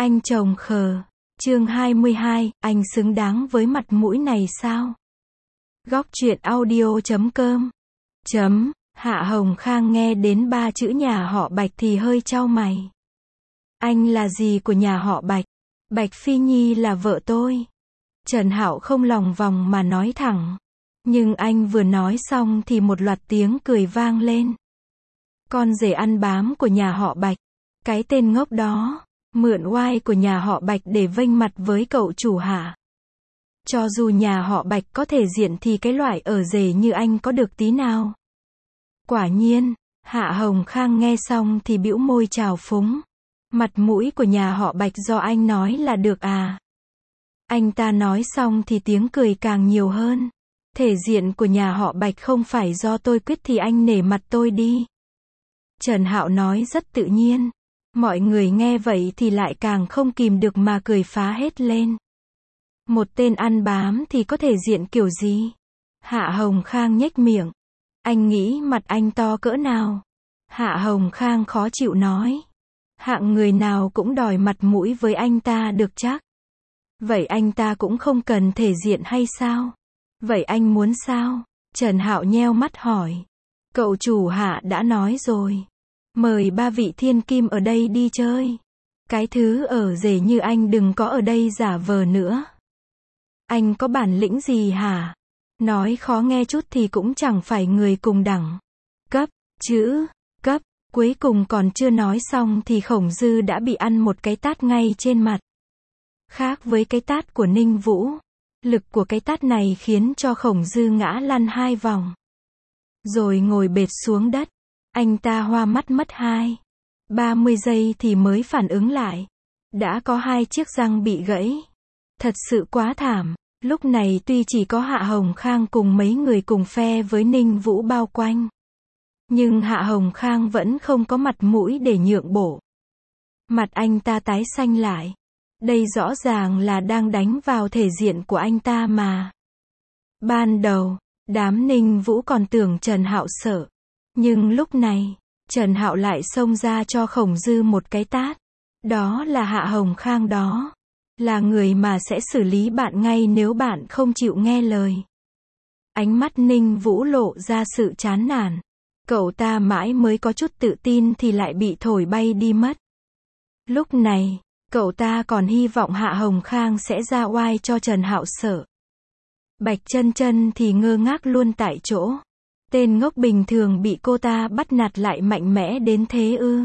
Anh chồng khờ. Chương 22, anh xứng đáng với mặt mũi này sao? Góc truyện audio.com. Hạ Hồng Khang nghe đến 3 chữ nhà họ Bạch thì hơi chau mày. Anh là gì của nhà họ Bạch? Bạch Phi Nhi là vợ tôi. Trần Hạo không lòng vòng mà nói thẳng. Nhưng anh vừa nói xong thì một loạt tiếng cười vang lên. Con rể ăn bám của nhà họ Bạch. Cái tên ngốc đó. Mượn oai của nhà họ Bạch để vênh mặt với cậu chủ Hạ. Cho dù nhà họ Bạch có thể diện thì cái loại ở rể như anh có được tí nào. Quả nhiên, Hạ Hồng Khang nghe xong thì bĩu môi trào phúng. Mặt mũi của nhà họ Bạch do anh nói là được à? Anh ta nói xong thì tiếng cười càng nhiều hơn. Thể diện của nhà họ Bạch không phải do tôi quyết thì anh nể mặt tôi đi. Trần Hạo nói rất tự nhiên. Mọi người nghe vậy thì lại càng không kìm được mà cười phá hết lên. Một tên ăn bám thì có thể diện kiểu gì? Hạ Hồng Khang nhếch miệng. Anh nghĩ mặt anh to cỡ nào? Hạ Hồng Khang khó chịu nói. Hạng người nào cũng đòi mặt mũi với anh ta được chắc. Vậy anh ta cũng không cần thể diện hay sao? Vậy anh muốn sao? Trần Hạo nheo mắt hỏi. Cậu chủ Hạ đã nói rồi. Mời 3 vị thiên kim ở đây đi chơi. Cái thứ ở rể như anh đừng có ở đây giả vờ nữa. Anh có bản lĩnh gì hả? Nói khó nghe chút thì cũng chẳng phải người cùng đẳng. Cấp, chữ, cấp, cuối cùng còn chưa nói xong thì Khổng Dư đã bị ăn một cái tát ngay trên mặt. Khác với cái tát của Ninh Vũ, lực của cái tát này khiến cho Khổng Dư ngã lăn 2 vòng. Rồi ngồi bệt xuống đất. Anh ta hoa mắt mất 30 giây thì mới phản ứng lại. Đã có 2 chiếc răng bị gãy. Thật sự quá thảm. Lúc này tuy chỉ có Hạ Hồng Khang cùng mấy người cùng phe với Ninh Vũ bao quanh. Nhưng Hạ Hồng Khang vẫn không có mặt mũi để nhượng bộ. Mặt anh ta tái xanh lại. Đây rõ ràng là đang đánh vào thể diện của anh ta mà. Ban đầu, đám Ninh Vũ còn tưởng Trần Hạo sợ. Nhưng lúc này, Trần Hạo lại xông ra cho Khổng Dư một cái tát. Đó là Hạ Hồng Khang đó. Là người mà sẽ xử lý bạn ngay nếu bạn không chịu nghe lời. Ánh mắt Ninh Vũ lộ ra sự chán nản. Cậu ta mãi mới có chút tự tin thì lại bị thổi bay đi mất. Lúc này, cậu ta còn hy vọng Hạ Hồng Khang sẽ ra oai cho Trần Hạo sợ. Bạch Chân Chân thì ngơ ngác luôn tại chỗ. Tên ngốc bình thường bị cô ta bắt nạt lại mạnh mẽ đến thế ư?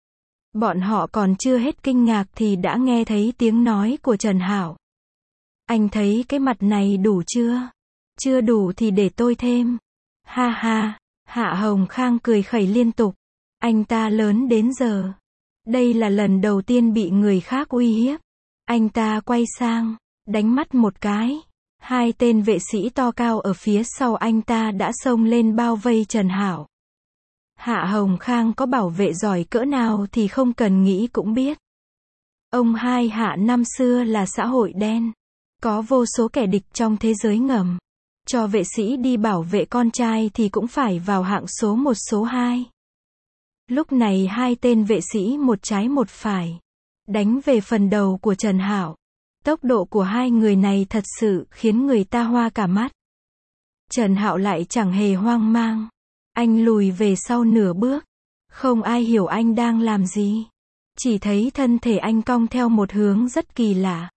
Bọn họ còn chưa hết kinh ngạc thì đã nghe thấy tiếng nói của Trần Hạo. Anh thấy cái mặt này đủ chưa? Chưa đủ thì để tôi thêm. Ha ha, Hạ Hồng Khang cười khẩy liên tục. Anh ta lớn đến giờ. Đây là lần đầu tiên bị người khác uy hiếp. Anh ta quay sang, đánh mắt một cái. 2 tên vệ sĩ to cao ở phía sau anh ta đã xông lên bao vây Trần Hạo. Hạ Hồng Khang có bảo vệ giỏi cỡ nào thì không cần nghĩ cũng biết. Ông hai Hạ năm xưa là xã hội đen. Có vô số kẻ địch trong thế giới ngầm. Cho vệ sĩ đi bảo vệ con trai thì cũng phải vào hạng số 1 số 2. Lúc này 2 tên vệ sĩ một trái một phải. Đánh về phần đầu của Trần Hạo. Tốc độ của 2 người này thật sự khiến người ta hoa cả mắt. Trần Hạo lại chẳng hề hoang mang. Anh lùi về sau nửa bước. Không ai hiểu anh đang làm gì. Chỉ thấy thân thể anh cong theo một hướng rất kỳ lạ.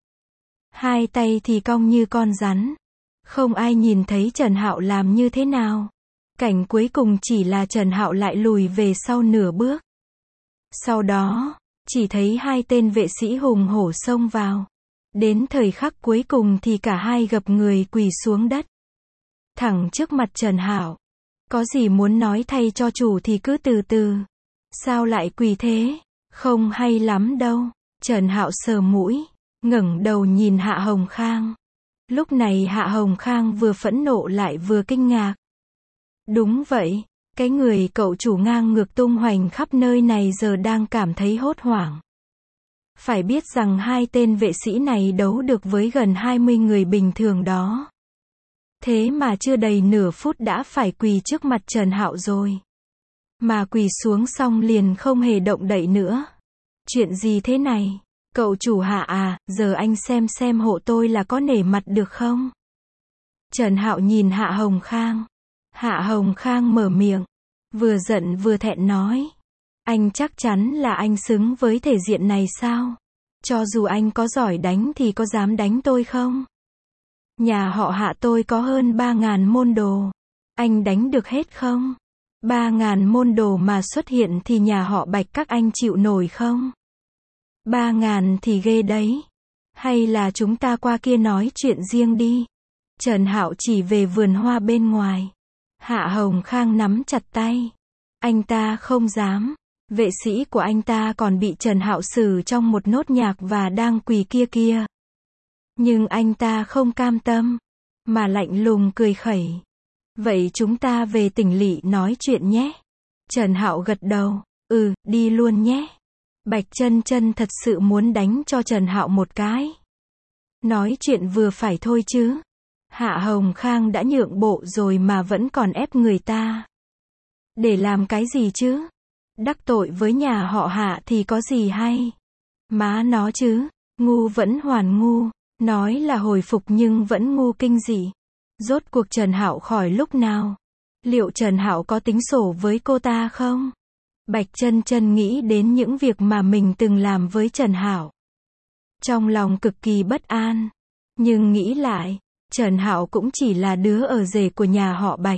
2 tay thì cong như con rắn. Không ai nhìn thấy Trần Hạo làm như thế nào. Cảnh cuối cùng chỉ là Trần Hạo lại lùi về sau nửa bước. Sau đó, chỉ thấy 2 tên vệ sĩ hùng hổ xông vào. Đến thời khắc cuối cùng thì cả 2 gập người quỳ xuống đất. Thẳng trước mặt Trần Hạo. Có gì muốn nói thay cho chủ thì cứ từ từ. Sao lại quỳ thế? Không hay lắm đâu. Trần Hạo sờ mũi, ngẩng đầu nhìn Hạ Hồng Khang. Lúc này Hạ Hồng Khang vừa phẫn nộ lại vừa kinh ngạc. Đúng vậy, cái người cậu chủ ngang ngược tung hoành khắp nơi này giờ đang cảm thấy hốt hoảng. Phải biết rằng 2 tên vệ sĩ này đấu được với gần 20 người bình thường đó. Thế mà chưa đầy nửa phút đã phải quỳ trước mặt Trần Hạo rồi. Mà quỳ xuống xong liền không hề động đậy nữa. Chuyện gì thế này? Cậu chủ Hạ à, giờ anh xem hộ tôi là có nể mặt được không? Trần Hạo nhìn Hạ Hồng Khang. Hạ Hồng Khang mở miệng, vừa giận vừa thẹn nói. Anh chắc chắn là anh xứng với thể diện này sao? Cho dù anh có giỏi đánh thì có dám đánh tôi không? Nhà họ Hạ tôi có hơn 3.000 môn đồ. Anh đánh được hết không? 3.000 môn đồ mà xuất hiện thì nhà họ Bạch các anh chịu nổi không? 3.000 thì ghê đấy. Hay là chúng ta qua kia nói chuyện riêng đi. Trần Hạo chỉ về vườn hoa bên ngoài. Hạ Hồng Khang nắm chặt tay. Anh ta không dám. Vệ sĩ của anh ta còn bị Trần Hạo xử trong một nốt nhạc và đang quỳ kia. Nhưng anh ta không cam tâm, mà lạnh lùng cười khẩy. Vậy chúng ta về tỉnh lỵ nói chuyện nhé. Trần Hạo gật đầu. Đi luôn nhé. Bạch Chân Chân thật sự muốn đánh cho Trần Hạo một cái. Nói chuyện vừa phải thôi chứ. Hạ Hồng Khang đã nhượng bộ rồi mà vẫn còn ép người ta. Để làm cái gì chứ? Đắc tội với nhà họ Hạ thì có gì hay? Má nó chứ, ngu vẫn hoàn ngu. Nói là hồi phục nhưng vẫn ngu kinh dị. Rốt cuộc Trần Hạo khỏi lúc nào? Liệu Trần Hạo có tính sổ với cô ta không? Bạch Chân Chân nghĩ đến những việc mà mình từng làm với Trần Hạo. Trong lòng cực kỳ bất an. Nhưng nghĩ lại, Trần Hạo cũng chỉ là đứa ở rể của nhà họ Bạch.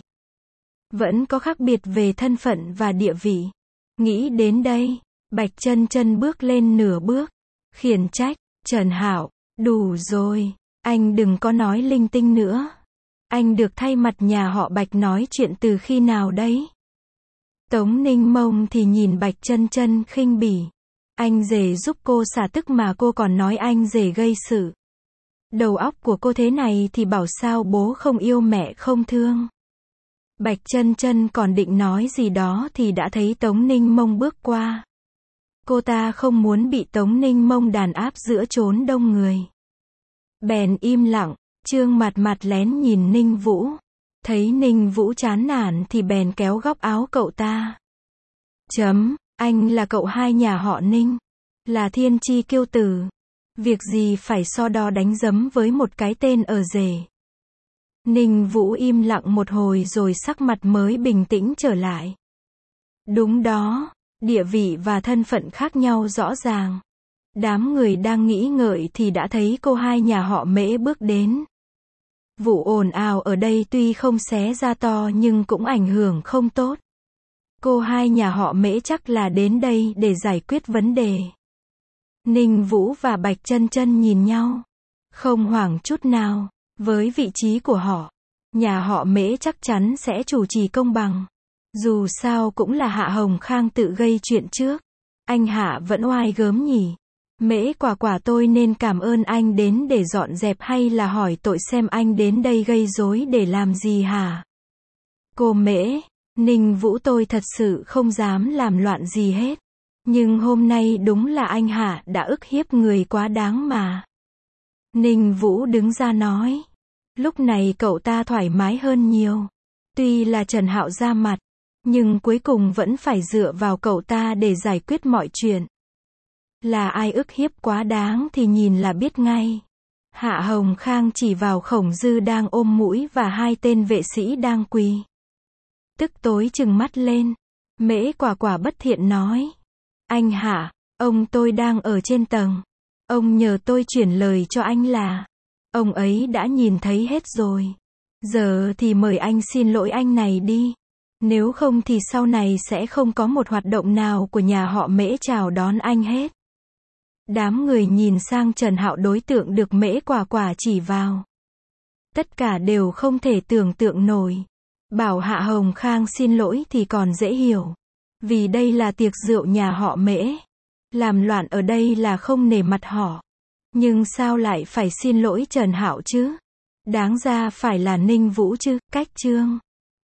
Vẫn có khác biệt về thân phận và địa vị. Nghĩ đến đây, Bạch Chân Chân bước lên nửa bước. Khiển trách, Trần Hạo, đủ rồi, anh đừng có nói linh tinh nữa. Anh được thay mặt nhà họ Bạch nói chuyện từ khi nào đấy? Tống Ninh Mông thì nhìn Bạch Chân Chân khinh bỉ. Anh rể giúp cô xả tức mà cô còn nói anh rể gây sự. Đầu óc của cô thế này thì bảo sao bố không yêu mẹ không thương. Bạch Chân Chân còn định nói gì đó thì đã thấy Tống Ninh Mông bước qua. Cô ta không muốn bị Tống Ninh Mông đàn áp giữa chốn đông người. Bèn im lặng, trương mặt lén nhìn Ninh Vũ. Thấy Ninh Vũ chán nản thì bèn kéo góc áo cậu ta. Anh là cậu hai nhà họ Ninh. Là thiên chi kiêu tử. Việc gì phải so đo đánh giấm với một cái tên ở rể. Ninh Vũ im lặng một hồi rồi sắc mặt mới bình tĩnh trở lại. Đúng đó, địa vị và thân phận khác nhau rõ ràng. Đám người đang nghĩ ngợi thì đã thấy cô hai nhà họ Mễ bước đến. Vụ ồn ào ở đây tuy không xé ra to nhưng cũng ảnh hưởng không tốt. Cô hai nhà họ Mễ chắc là đến đây để giải quyết vấn đề. Ninh Vũ và Bạch Chân Chân nhìn nhau. Không hoảng chút nào. Với vị trí của họ, nhà họ Mễ chắc chắn sẽ chủ trì công bằng. Dù sao cũng là Hạ Hồng Khang tự gây chuyện trước. Anh Hạ vẫn oai gớm nhỉ. Mễ quả tôi nên cảm ơn anh đến để dọn dẹp hay là hỏi tội xem anh đến đây gây rối để làm gì hả? Cô Mễ, Ninh Vũ tôi thật sự không dám làm loạn gì hết. Nhưng hôm nay đúng là anh Hạ đã ức hiếp người quá đáng mà. Ninh Vũ đứng ra nói. Lúc này cậu ta thoải mái hơn nhiều. Tuy là Trần Hạo ra mặt, nhưng cuối cùng vẫn phải dựa vào cậu ta để giải quyết mọi chuyện. Là ai ức hiếp quá đáng thì nhìn là biết ngay. Hạ Hồng Khang chỉ vào Khổng Dư đang ôm mũi và hai tên vệ sĩ đang quỳ. Tức tối trừng mắt lên. Mễ quả bất thiện nói. Anh Hạ, ông tôi đang ở trên tầng. Ông nhờ tôi chuyển lời cho anh là ông ấy đã nhìn thấy hết rồi. Giờ thì mời anh xin lỗi anh này đi. Nếu không thì sau này sẽ không có một hoạt động nào của nhà họ Mễ chào đón anh hết. Đám người nhìn sang Trần Hạo đối tượng được Mễ quả chỉ vào. Tất cả đều không thể tưởng tượng nổi. Bảo Hạ Hồng Khang xin lỗi thì còn dễ hiểu. Vì đây là tiệc rượu nhà họ Mễ. Làm loạn ở đây là không nể mặt họ. Nhưng sao lại phải xin lỗi Trần Hạo chứ? Đáng ra phải là Ninh Vũ chứ, cách chương.